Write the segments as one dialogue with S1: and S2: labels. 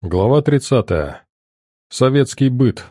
S1: Глава 30. Советский быт.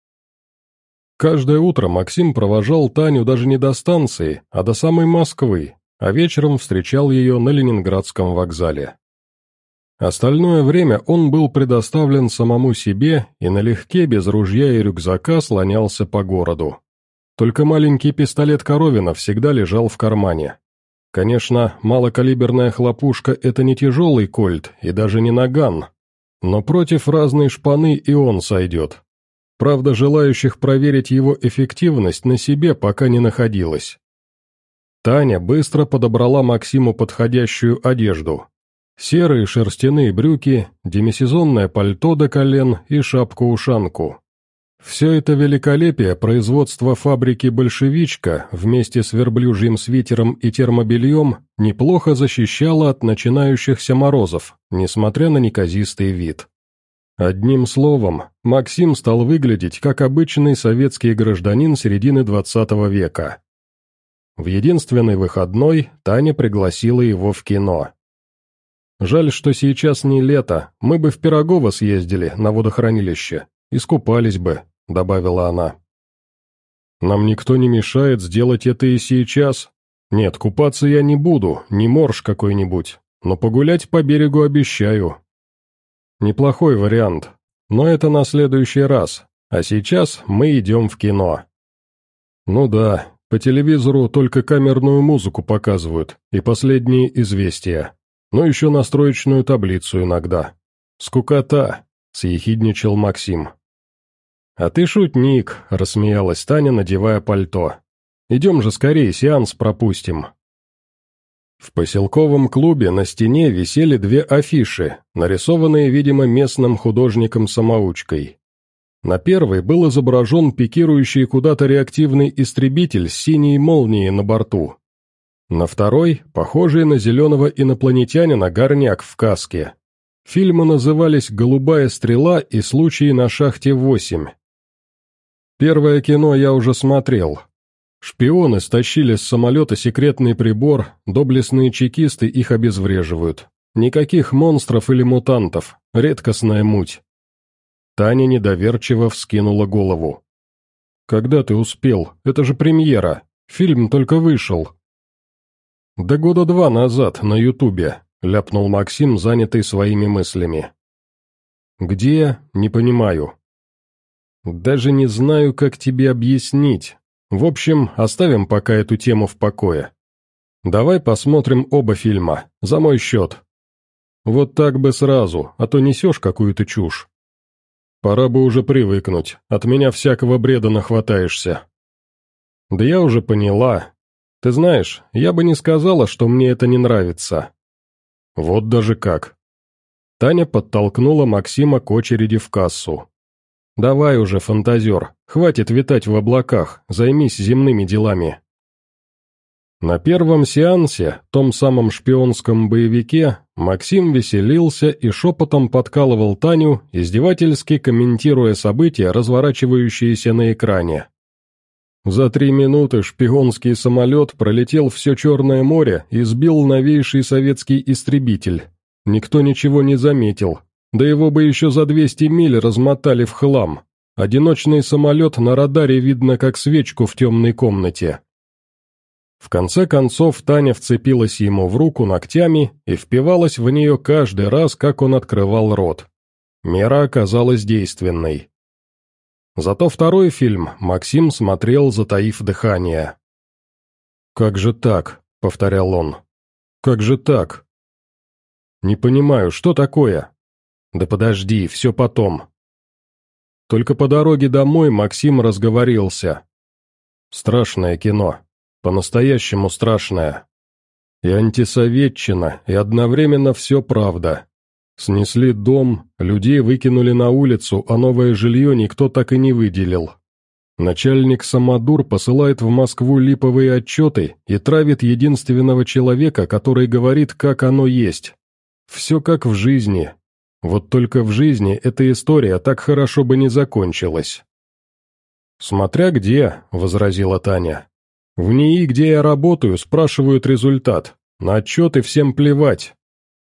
S1: Каждое утро Максим провожал Таню даже не до станции, а до самой Москвы, а вечером встречал ее на Ленинградском вокзале. Остальное время он был предоставлен самому себе и налегке, без ружья и рюкзака, слонялся по городу. Только маленький пистолет Коровина всегда лежал в кармане. Конечно, малокалиберная хлопушка – это не тяжелый кольт и даже не наган, но против разной шпаны и он сойдет. Правда, желающих проверить его эффективность на себе пока не находилось. Таня быстро подобрала Максиму подходящую одежду. Серые шерстяные брюки, демисезонное пальто до колен и шапку-ушанку. Все это великолепие производства фабрики «Большевичка» вместе с верблюжьим свитером и термобельем неплохо защищало от начинающихся морозов, несмотря на неказистый вид. Одним словом, Максим стал выглядеть как обычный советский гражданин середины XX века. В единственный выходной Таня пригласила его в кино. «Жаль, что сейчас не лето, мы бы в Пирогово съездили на водохранилище, искупались бы», — добавила она. «Нам никто не мешает сделать это и сейчас. Нет, купаться я не буду, не морж какой-нибудь, но погулять по берегу обещаю». «Неплохой вариант, но это на следующий раз, а сейчас мы идем в кино». «Ну да, по телевизору только камерную музыку показывают и последние известия, но еще настроечную таблицу иногда. Скукота», — съехидничал Максим. «А ты шутник», — рассмеялась Таня, надевая пальто. «Идем же скорее, сеанс пропустим». В поселковом клубе на стене висели две афиши, нарисованные, видимо, местным художником-самоучкой. На первой был изображен пикирующий куда-то реактивный истребитель с синей молнией на борту. На второй — похожий на зеленого инопланетянина горняк в каске. Фильмы назывались «Голубая стрела» и «Случаи на шахте 8». Первое кино я уже смотрел. Шпионы стащили с самолета секретный прибор, доблестные чекисты их обезвреживают. Никаких монстров или мутантов, редкостная муть. Таня недоверчиво вскинула голову. «Когда ты успел? Это же премьера. Фильм только вышел». «Да года 2 назад, на Ютубе», — ляпнул Максим, занятый своими мыслями. «Где? Не понимаю». «Даже не знаю, как тебе объяснить. В общем, оставим пока эту тему в покое. Давай посмотрим оба фильма, за мой счет. Вот так бы сразу, а то несешь какую-то чушь. Пора бы уже привыкнуть, от меня всякого бреда нахватаешься». «Да я уже поняла. Ты знаешь, я бы не сказала, что мне это не нравится». «Вот даже как». Таня подтолкнула Максима к очереди в кассу. «Давай уже, фантазер, хватит витать в облаках, займись земными делами». На первом сеансе, том самом шпионском боевике, Максим веселился и шепотом подкалывал Таню, издевательски комментируя события, разворачивающиеся на экране. За 3 минуты шпионский самолет пролетел все Черное море и сбил новейший советский истребитель. Никто ничего не заметил. Да его бы еще за 200 миль размотали в хлам. Одиночный самолет на радаре видно как свечку в темной комнате. В конце концов Таня вцепилась ему в руку ногтями и впивалась в нее каждый раз, как он открывал рот. Мера оказалась действенной. Зато второй фильм Максим смотрел, затаив дыхание. «Как же так?» — повторял он. «Как же так?» «Не понимаю, что такое?» «Да подожди, все потом». Только по дороге домой Максим разговорился. Страшное кино, по-настоящему страшное. И антисоветчина, и одновременно все правда. Снесли дом, людей выкинули на улицу, а новое жилье никто так и не выделил. Начальник Самодур посылает в Москву липовые отчеты и травит единственного человека, который говорит, как оно есть. Все как в жизни. Вот только в жизни эта история так хорошо бы не закончилась. «Смотря где», — возразила Таня. «В НИИ, где я работаю, спрашивают результат. На отчеты всем плевать».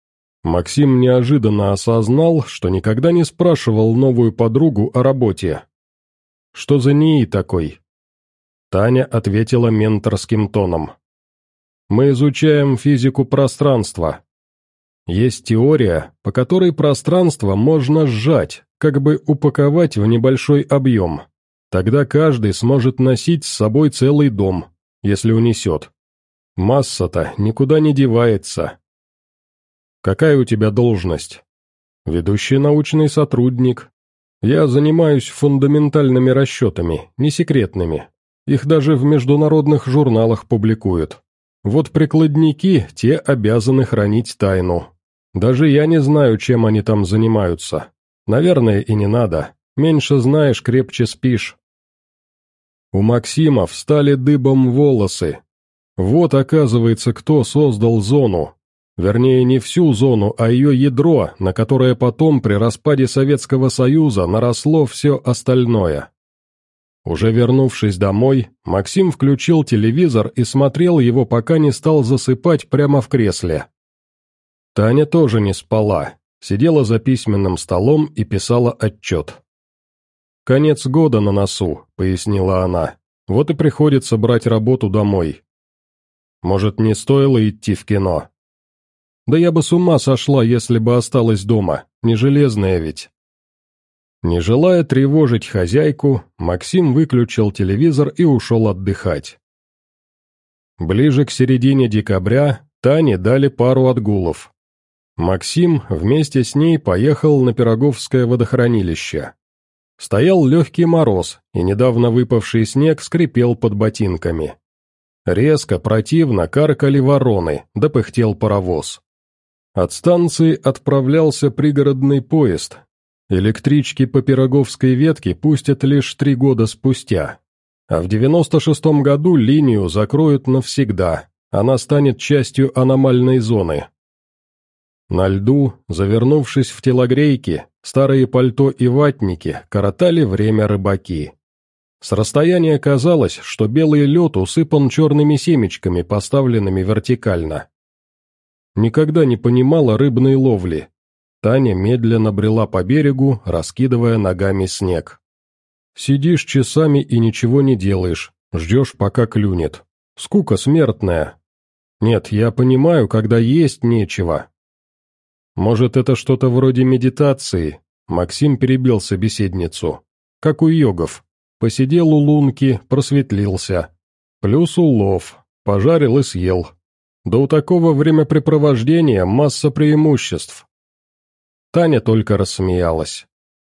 S1: Максим неожиданно осознал, что никогда не спрашивал новую подругу о работе. «Что за НИИ такой?» Таня ответила менторским тоном. «Мы изучаем физику пространства. Есть теория, по которой пространство можно сжать, как бы упаковать в небольшой объем. Тогда каждый сможет носить с собой целый дом, если унесет. Масса-то никуда не девается». «Какая у тебя должность?» «Ведущий научный сотрудник. Я занимаюсь фундаментальными расчетами, не секретными. Их даже в международных журналах публикуют. Вот прикладники, те обязаны хранить тайну. Даже я не знаю, чем они там занимаются. Наверное, и не надо. Меньше знаешь, крепче спишь». У Максима встали дыбом волосы. Вот, оказывается, кто создал зону. Вернее, не всю зону, а ее ядро, на которое потом при распаде Советского Союза наросло все остальное. Уже вернувшись домой, Максим включил телевизор и смотрел его, пока не стал засыпать прямо в кресле. Таня тоже не спала, сидела за письменным столом и писала отчет. «Конец года на носу», — пояснила она, — «вот и приходится брать работу домой». «Может, не стоило идти в кино?» «Да я бы с ума сошла, если бы осталась дома, не железная ведь». Не желая тревожить хозяйку, Максим выключил телевизор и ушел отдыхать. Ближе к середине декабря Тане дали пару отгулов. Максим вместе с ней поехал на Пироговское водохранилище. Стоял легкий мороз, и недавно выпавший снег скрипел под ботинками. Резко, противно каркали вороны, да пыхтел паровоз. От станции отправлялся пригородный поезд. Электрички по Пироговской ветке пустят лишь 3 года спустя. А в 96-м году линию закроют навсегда, она станет частью аномальной зоны. На льду, завернувшись в телогрейки, старые пальто и ватники коротали время рыбаки. С расстояния казалось, что белый лед усыпан черными семечками, поставленными вертикально. Никогда не понимала рыбной ловли. Таня медленно брела по берегу, раскидывая ногами снег. Сидишь часами и ничего не делаешь, ждешь, пока клюнет. Скука смертная. Нет, я понимаю, когда есть нечего. Может, это что-то вроде медитации? Максим перебил собеседницу. Как у йогов. Посидел у лунки, просветлился. Плюс улов, пожарил и съел. Да у такого времяпрепровождения масса преимуществ. Таня только рассмеялась.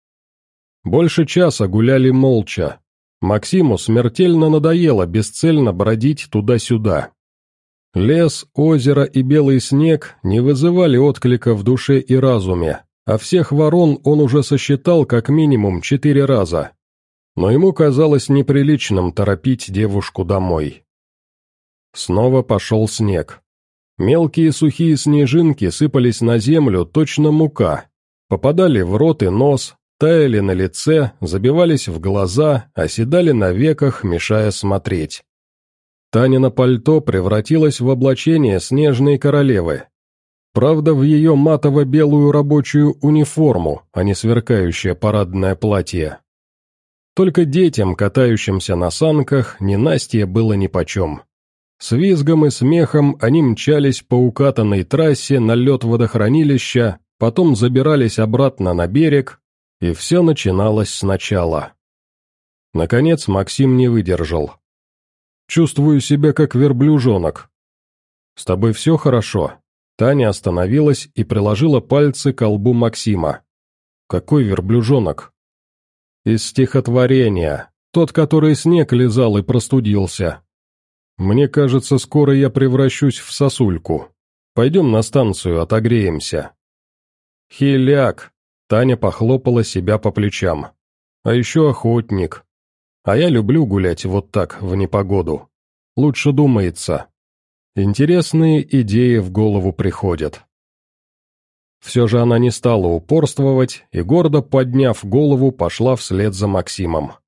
S1: Больше часа гуляли молча. Максиму смертельно надоело бесцельно бродить туда-сюда. Лес, озеро и белый снег не вызывали отклика в душе и разуме, а всех ворон он уже сосчитал как минимум 4 раза. Но ему казалось неприличным торопить девушку домой. Снова пошел снег. Мелкие сухие снежинки сыпались на землю, точно мука, попадали в рот и нос, таяли на лице, забивались в глаза, оседали на веках, мешая смотреть. Танино пальто превратилось в облачение снежной королевы. Правда, в ее матово-белую рабочую униформу, а не сверкающее парадное платье. Только детям, катающимся на санках, ненастье было нипочем. С визгом и смехом они мчались по укатанной трассе на лед водохранилища, потом забирались обратно на берег, и все начиналось сначала. Наконец Максим не выдержал. «Чувствую себя как верблюжонок». «С тобой все хорошо?» Таня остановилась и приложила пальцы к колбу Максима. «Какой верблюжонок?» «Из стихотворения, тот, который снег лизал и простудился. Мне кажется, скоро я превращусь в сосульку. Пойдем на станцию, отогреемся». «Хиляк!» — Таня похлопала себя по плечам. «А еще охотник. А я люблю гулять вот так, в непогоду. Лучше думается. Интересные идеи в голову приходят». Все же она не стала упорствовать и, гордо подняв голову, пошла вслед за Максимом.